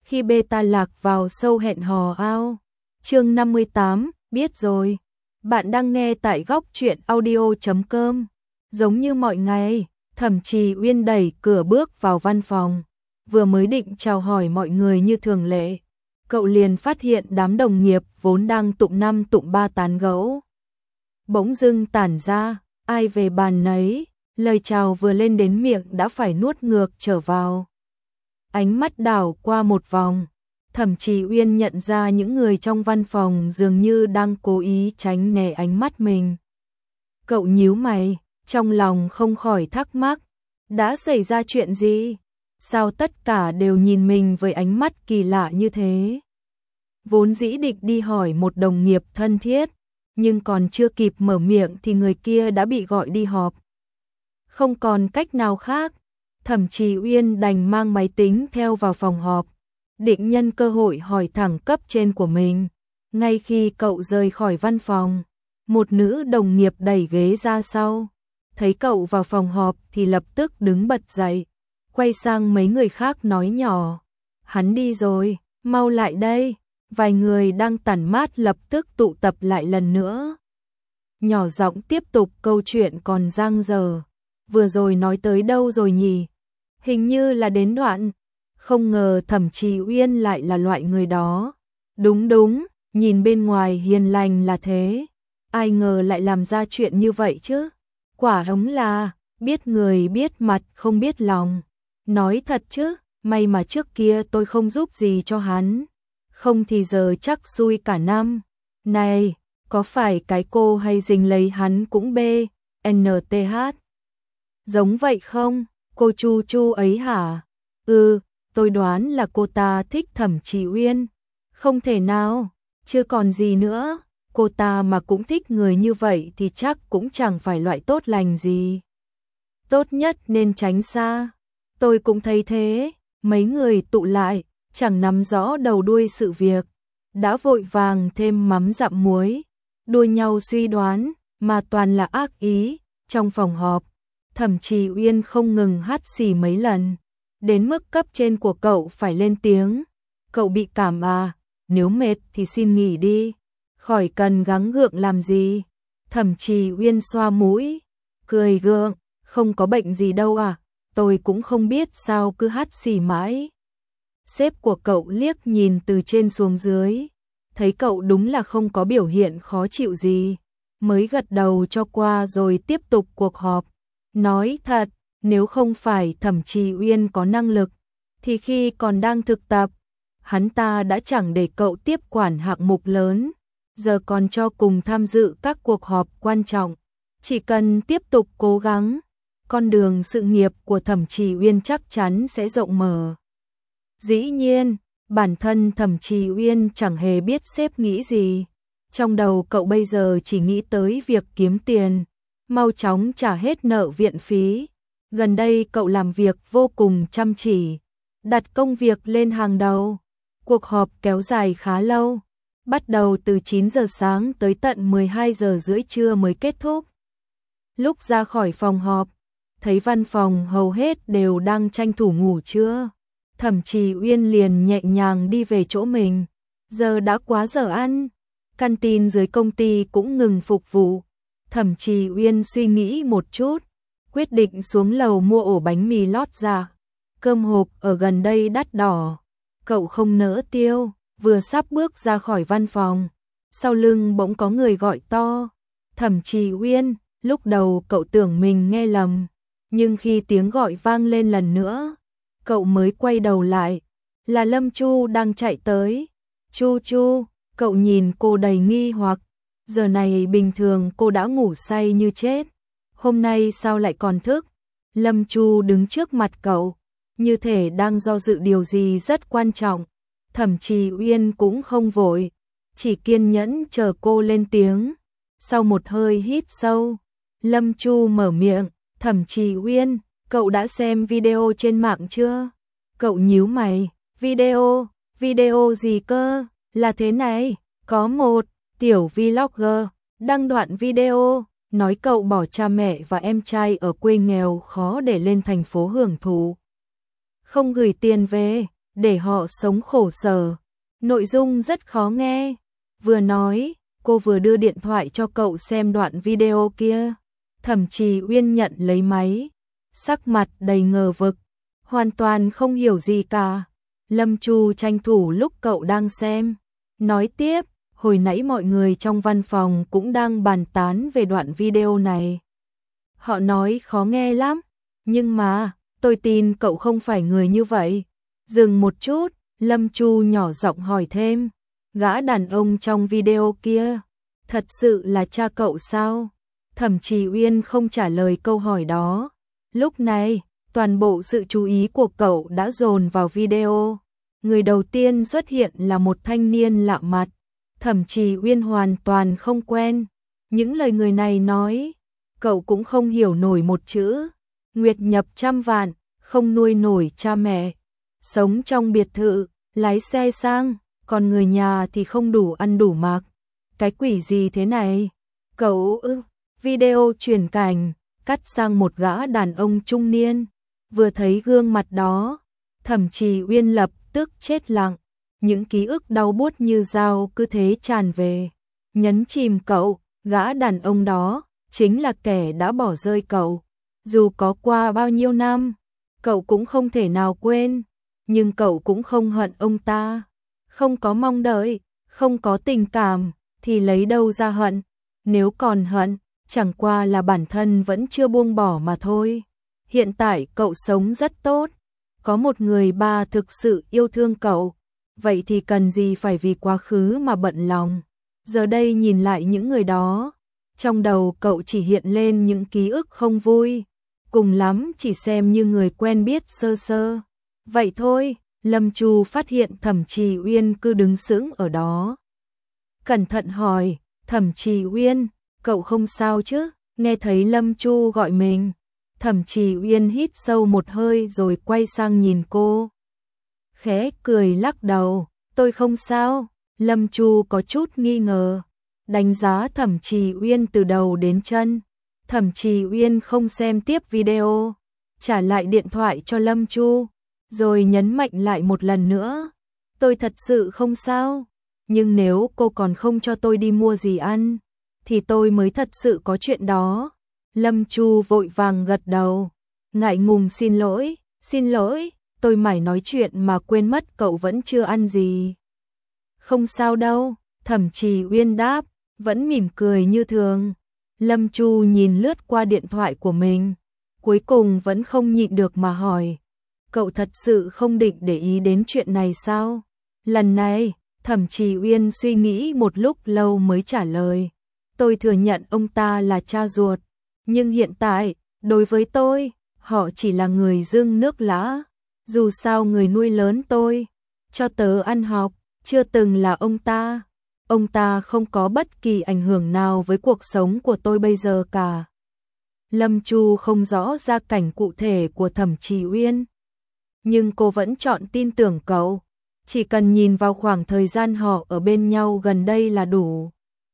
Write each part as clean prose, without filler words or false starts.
khi beta lạc vào sâu hẹn hò ao. Chương 58, biết rồi. Bạn đang nghe tại góc truyện audio.com. Giống như mọi ngày, Thẩm Trì Uyên đẩy cửa bước vào văn phòng. Vừa mới định chào hỏi mọi người như thường lệ, cậu liền phát hiện đám đồng nghiệp vốn đang tụng năm tụng ba tán gẫu bỗng dưng tản ra, ai về bàn nấy, lời chào vừa lên đến miệng đã phải nuốt ngược trở vào. Ánh mắt đảo qua một vòng, Thẩm Trì Uyên nhận ra những người trong văn phòng dường như đang cố ý tránh né ánh mắt mình. Cậu nhíu mày, trong lòng không khỏi thắc mắc, đã xảy ra chuyện gì? Sao tất cả đều nhìn mình với ánh mắt kỳ lạ như thế? Vốn dĩ định đi hỏi một đồng nghiệp thân thiết, nhưng còn chưa kịp mở miệng thì người kia đã bị gọi đi họp. Không còn cách nào khác, Thẩm Trì Uyên đành mang máy tính theo vào phòng họp, định nhân cơ hội hỏi thẳng cấp trên của mình. Ngay khi cậu rời khỏi văn phòng, một nữ đồng nghiệp đẩy ghế ra sau, thấy cậu vào phòng họp thì lập tức đứng bật dậy, quay sang mấy người khác nói nhỏ, hắn đi rồi, mau lại đây. Vài người đang tản mát lập tức tụ tập lại lần nữa. Nhỏ giọng tiếp tục câu chuyện còn dang dở. Vừa rồi nói tới đâu rồi nhỉ? Hình như là đến đoạn. Không ngờ Thẩm Trì Uyên lại là loại người đó. Đúng, nhìn bên ngoài hiền lành là thế. Ai ngờ lại làm ra chuyện như vậy chứ? Quả hống là, biết người biết mặt không biết lòng. Nói thật chứ, may mà trước kia tôi không giúp gì cho hắn. Không thì giờ chắc xui cả năm. Này, có phải cái cô hay dính lấy hắn cũng bê, NTH. Giống vậy không? Cô Chu Chu ấy hả? Tôi đoán là cô ta thích Thẩm Trì Uyên. Không thể nào, chưa còn gì nữa. Cô ta mà cũng thích người như vậy thì chắc cũng chẳng phải loại tốt lành gì. Tốt nhất nên tránh xa. Tôi cũng thấy thế, mấy người tụ lại. Chẳng nắm rõ đầu đuôi sự việc, đã vội vàng thêm mắm dặm muối, đua nhau suy đoán, mà toàn là ác ý. Trong phòng họp, Thẩm Trì Uyên không ngừng hắt xì mấy lần, đến mức cấp trên của cậu phải lên tiếng. Cậu bị cảm à, nếu mệt thì xin nghỉ đi, khỏi cần gắng gượng làm gì. Thẩm Trì Uyên xoa mũi, cười gượng, không có bệnh gì đâu à, tôi cũng không biết sao cứ hắt xì mãi. Sếp của cậu liếc nhìn từ trên xuống dưới, thấy cậu đúng là không có biểu hiện khó chịu gì, mới gật đầu cho qua rồi tiếp tục cuộc họp. Nói thật, nếu không phải Thẩm Trì Uyên có năng lực, thì khi còn đang thực tập, hắn ta đã chẳng để cậu tiếp quản hạng mục lớn, giờ còn cho cùng tham dự các cuộc họp quan trọng. Chỉ cần tiếp tục cố gắng, con đường sự nghiệp của Thẩm Trì Uyên chắc chắn sẽ rộng mở. Dĩ nhiên, bản thân Thẩm Trì Uyên chẳng hề biết sếp nghĩ gì. Trong đầu cậu bây giờ chỉ nghĩ tới việc kiếm tiền, mau chóng trả hết nợ viện phí. Gần đây cậu làm việc vô cùng chăm chỉ, đặt công việc lên hàng đầu. Cuộc họp kéo dài khá lâu, bắt đầu từ 9 giờ sáng tới tận 12 giờ rưỡi trưa mới kết thúc. Lúc ra khỏi phòng họp, thấy văn phòng hầu hết đều đang tranh thủ ngủ trưa. Thẩm Trì Uyên liền nhẹ nhàng đi về chỗ mình. Giờ đã quá giờ ăn, canteen dưới công ty cũng ngừng phục vụ. Thẩm Trì Uyên suy nghĩ một chút, quyết định xuống lầu mua ổ bánh mì lót dạ. Cơm hộp ở gần đây đắt đỏ, cậu không nỡ tiêu. Vừa sắp bước ra khỏi văn phòng, sau lưng bỗng có người gọi to, Thẩm Trì Uyên. Lúc đầu cậu tưởng mình nghe lầm, nhưng khi tiếng gọi vang lên lần nữa, cậu mới quay đầu lại, là Lâm Chu đang chạy tới. Chu Chu, cậu nhìn cô đầy nghi hoặc, giờ này bình thường cô đã ngủ say như chết, hôm nay sao lại còn thức? Lâm Chu đứng trước mặt cậu, như thể đang do dự điều gì rất quan trọng. Thẩm Trì Uyên cũng không vội, chỉ kiên nhẫn chờ cô lên tiếng. Sau một hơi hít sâu, Lâm Chu mở miệng, Thẩm Trì Uyên, cậu đã xem video trên mạng chưa? Cậu nhíu mày, video gì cơ? Là thế này, có một tiểu vlogger đăng đoạn video, nói cậu bỏ cha mẹ và em trai ở quê nghèo khó để lên thành phố hưởng thụ. Không gửi tiền về, để họ sống khổ sở. Nội dung rất khó nghe. Vừa nói, cô vừa đưa điện thoại cho cậu xem đoạn video kia. Thẩm Trì Uyên nhận lấy máy, sắc mặt đầy ngờ vực, hoàn toàn không hiểu gì cả. Lâm Chu tranh thủ lúc cậu đang xem, nói tiếp, hồi nãy mọi người trong văn phòng cũng đang bàn tán về đoạn video này. Họ nói khó nghe lắm, nhưng mà, tôi tin cậu không phải người như vậy. Dừng một chút, Lâm Chu nhỏ giọng hỏi thêm, gã đàn ông trong video kia, thật sự là cha cậu sao? Thẩm Trì Uyên không trả lời câu hỏi đó. Lúc này, toàn bộ sự chú ý của cậu đã dồn vào video. Người đầu tiên xuất hiện là một thanh niên lạ mặt. Thẩm Trì Uyên hoàn toàn không quen. Những lời người này nói, cậu cũng không hiểu nổi một chữ. Nguyệt nhập trăm vạn, không nuôi nổi cha mẹ. Sống trong biệt thự, lái xe sang, còn người nhà thì không đủ ăn đủ mặc. Cái quỷ gì thế này? Cậu video chuyển cảnh, cắt sang một gã đàn ông trung niên. Vừa thấy gương mặt đó, Thẩm Trì Uyên lập tức chết lặng. Những ký ức đau buốt như dao cứ thế tràn về. Nhấn chìm cậu, gã đàn ông đó, chính là kẻ đã bỏ rơi cậu. Dù có qua bao nhiêu năm, cậu cũng không thể nào quên. Nhưng cậu cũng không hận ông ta. Không có mong đợi, không có tình cảm, thì lấy đâu ra hận. Nếu còn hận, chẳng qua là bản thân vẫn chưa buông bỏ mà thôi. Hiện tại cậu sống rất tốt. Có một người ba thực sự yêu thương cậu. Vậy thì cần gì phải vì quá khứ mà bận lòng. Giờ đây nhìn lại những người đó, trong đầu cậu chỉ hiện lên những ký ức không vui. Cùng lắm chỉ xem như người quen biết sơ sơ. Vậy thôi, Lâm Chu phát hiện Thẩm Trì Uyên cứ đứng sững ở đó. Cẩn thận hỏi, Thẩm Trì Uyên, cậu không sao chứ? Nghe thấy Lâm Chu gọi mình, Thẩm Trì Uyên hít sâu một hơi rồi quay sang nhìn cô. Khẽ cười lắc đầu, tôi không sao. Lâm Chu có chút nghi ngờ, đánh giá Thẩm Trì Uyên từ đầu đến chân. Thẩm Trì Uyên không xem tiếp video, trả lại điện thoại cho Lâm Chu, rồi nhấn mạnh lại một lần nữa. Tôi thật sự không sao, nhưng nếu cô còn không cho tôi đi mua gì ăn, thì tôi mới thật sự có chuyện đó. Lâm Chu vội vàng gật đầu, ngại ngùng xin lỗi, tôi mải nói chuyện mà quên mất cậu vẫn chưa ăn gì. Không sao đâu, Thẩm Trì Uyên đáp, vẫn mỉm cười như thường. Lâm Chu nhìn lướt qua điện thoại của mình, cuối cùng vẫn không nhịn được mà hỏi, cậu thật sự không định để ý đến chuyện này sao? Lần này, Thẩm Trì Uyên suy nghĩ một lúc lâu mới trả lời, tôi thừa nhận ông ta là cha ruột, nhưng hiện tại, đối với tôi, họ chỉ là người dưng nước lã. Dù sao người nuôi lớn tôi, cho tớ ăn học, chưa từng là ông ta. Ông ta không có bất kỳ ảnh hưởng nào với cuộc sống của tôi bây giờ cả. Lâm Chu không rõ gia cảnh cụ thể của Thẩm Trì Uyên, nhưng cô vẫn chọn tin tưởng cậu. Chỉ cần nhìn vào khoảng thời gian họ ở bên nhau gần đây là đủ.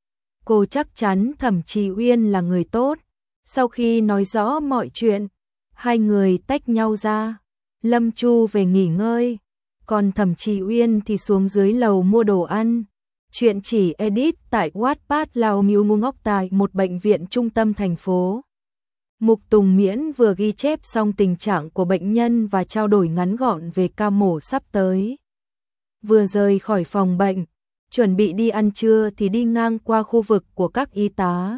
Cô chắc chắn Thẩm Trì Uyên là người tốt. Sau khi nói rõ mọi chuyện, hai người tách nhau ra. Lâm Chu về nghỉ ngơi, còn Thẩm Trì Uyên thì xuống dưới lầu mua đồ ăn. Chuyện chỉ edit tại Wattpad Lao Miu Ngu Ngốc tại một bệnh viện trung tâm thành phố. Mục Tùng Miễn vừa ghi chép xong tình trạng của bệnh nhân và trao đổi ngắn gọn về ca mổ sắp tới. Vừa rời khỏi phòng bệnh, chuẩn bị đi ăn trưa thì đi ngang qua khu vực của các y tá.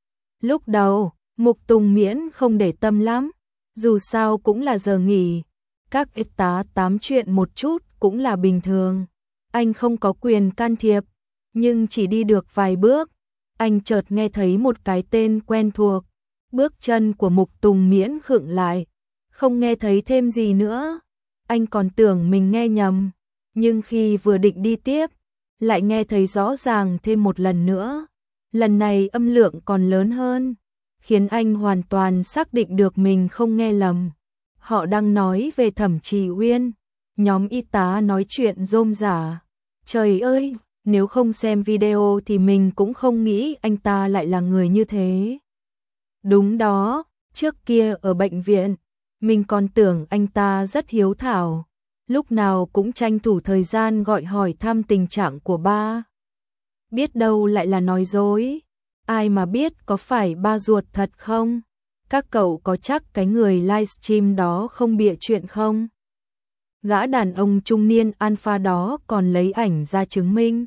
Lúc đầu, Mục Tùng Miễn không để tâm lắm, dù sao cũng là giờ nghỉ. Các y tá tám chuyện một chút cũng là bình thường. Anh không có quyền can thiệp, nhưng chỉ đi được vài bước, anh chợt nghe thấy một cái tên quen thuộc. Bước chân của Mục Tùng Miễn khựng lại, không nghe thấy thêm gì nữa. Anh còn tưởng mình nghe nhầm, nhưng khi vừa định đi tiếp, lại nghe thấy rõ ràng thêm một lần nữa. Lần này âm lượng còn lớn hơn, khiến anh hoàn toàn xác định được mình không nghe lầm. Họ đang nói về Thẩm Trì Uyên. Nhóm y tá nói chuyện rôm rả. Trời ơi, nếu không xem video thì mình cũng không nghĩ anh ta lại là người như thế. Đúng đó, trước kia ở bệnh viện, mình còn tưởng anh ta rất hiếu thảo. lúc nào cũng tranh thủ thời gian gọi hỏi thăm tình trạng của ba. Biết đâu lại là nói dối, ai mà biết có phải ba ruột thật không? Các cậu có chắc cái người livestream đó không bịa chuyện không? Gã đàn ông trung niên alpha đó còn lấy ảnh ra chứng minh.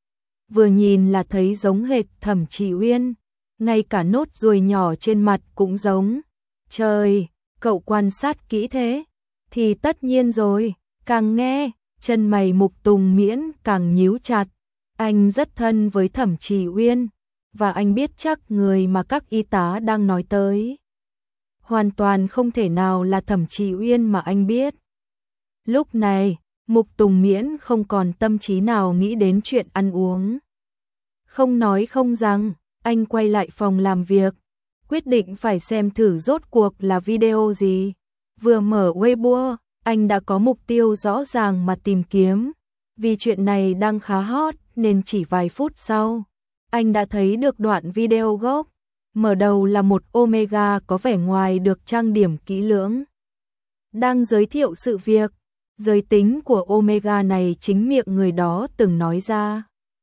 Vừa nhìn là thấy giống hệt Thẩm Trì Uyên, ngay cả nốt ruồi nhỏ trên mặt cũng giống. Trời, cậu quan sát kỹ thế? Thì tất nhiên rồi, càng nghe, chân mày Mục Tùng Miễn càng nhíu chặt. Anh rất thân với Thẩm Trì Uyên, và anh biết chắc người mà các y tá đang nói tới hoàn toàn không thể nào là Thẩm Trì Uyên mà anh biết. Lúc này, Mục Tùng Miễn không còn tâm trí nào nghĩ đến chuyện ăn uống. Không nói không rằng, anh quay lại phòng làm việc, quyết định phải xem thử rốt cuộc là video gì. Vừa mở Weibo, anh đã có mục tiêu rõ ràng mà tìm kiếm. Vì chuyện này đang khá hot nên chỉ vài phút sau, anh đã thấy được đoạn video gốc. Mở đầu là một Omega có vẻ ngoài được trang điểm kỹ lưỡng, đang giới thiệu sự việc. Giới tính của Omega này chính miệng người đó từng nói ra.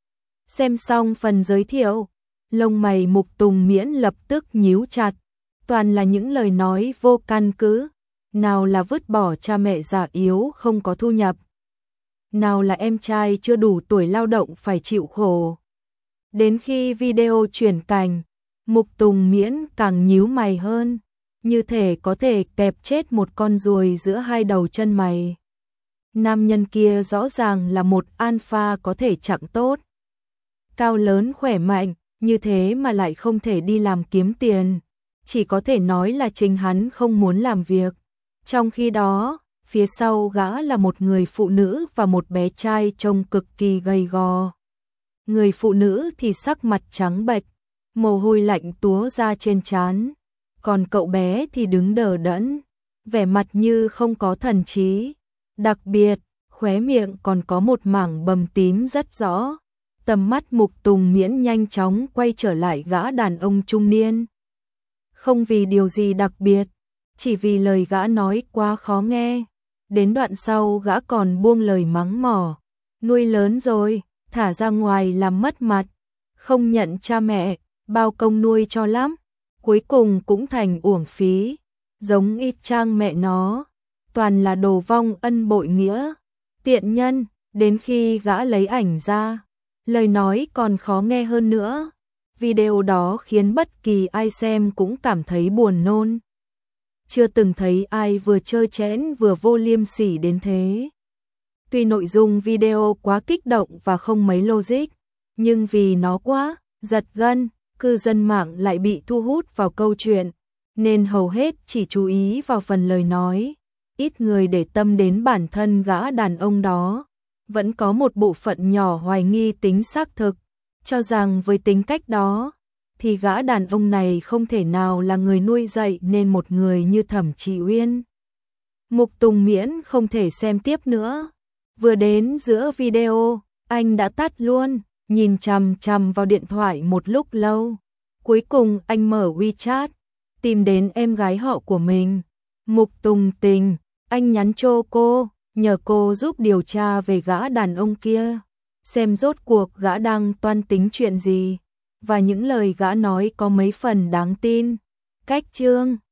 Xem xong phần giới thiệu, lông mày Mục Tùng Miễn lập tức nhíu chặt, toàn là những lời nói vô căn cứ, nào là vứt bỏ cha mẹ già yếu không có thu nhập, nào là em trai chưa đủ tuổi lao động phải chịu khổ. Đến khi video chuyển cảnh, Mục Tùng Miễn càng nhíu mày hơn, như thể có thể kẹp chết một con ruồi giữa hai đầu chân mày. Nam nhân kia rõ ràng là một alpha có thể trạng tốt, cao lớn khỏe mạnh, như thế mà lại không thể đi làm kiếm tiền, chỉ có thể nói là chính hắn không muốn làm việc. Trong khi đó, phía sau gã là một người phụ nữ và một bé trai trông cực kỳ gầy gò. Người phụ nữ thì sắc mặt trắng bệch, mồ hôi lạnh túa ra trên trán, còn cậu bé thì đứng đờ đẫn, vẻ mặt như không có thần trí. Đặc biệt, khóe miệng còn có một mảng bầm tím rất rõ. Tầm mắt Mục Tùng Miễn nhanh chóng quay trở lại gã đàn ông trung niên. Không vì điều gì đặc biệt, chỉ vì lời gã nói quá khó nghe. Đến đoạn sau gã còn buông lời mắng mỏ. Nuôi lớn rồi, thả ra ngoài làm mất mặt. Không nhận cha mẹ, bao công nuôi cho lắm. Cuối cùng cũng thành uổng phí. Giống y chang mẹ nó. Toàn là đồ vong ân bội nghĩa. Tiện nhân, đến khi gã lấy ảnh ra, lời nói còn khó nghe hơn nữa. Video đó khiến bất kỳ ai xem cũng cảm thấy buồn nôn. Chưa từng thấy ai vừa trơ trẽn vừa vô liêm sỉ đến thế. Tuy nội dung video quá kích động và không mấy logic, nhưng vì nó quá giật gân, cư dân mạng lại bị thu hút vào câu chuyện, nên hầu hết chỉ chú ý vào phần lời nói. Ít người để tâm đến bản thân gã đàn ông đó. Vẫn có một bộ phận nhỏ hoài nghi tính xác thực, cho rằng với tính cách đó, thì gã đàn ông này không thể nào là người nuôi dạy nên một người như Thẩm Trì Uyên. Mục Tùng Miễn không thể xem tiếp nữa. Vừa đến giữa video, anh đã tắt luôn, nhìn chằm chằm vào điện thoại một lúc lâu. Cuối cùng anh mở WeChat, tìm đến em gái họ của mình, Mục Tùng Tình. Anh nhắn cho cô, nhờ cô giúp điều tra về gã đàn ông kia, xem rốt cuộc gã đang toan tính chuyện gì, và những lời gã nói có mấy phần đáng tin. Cách chương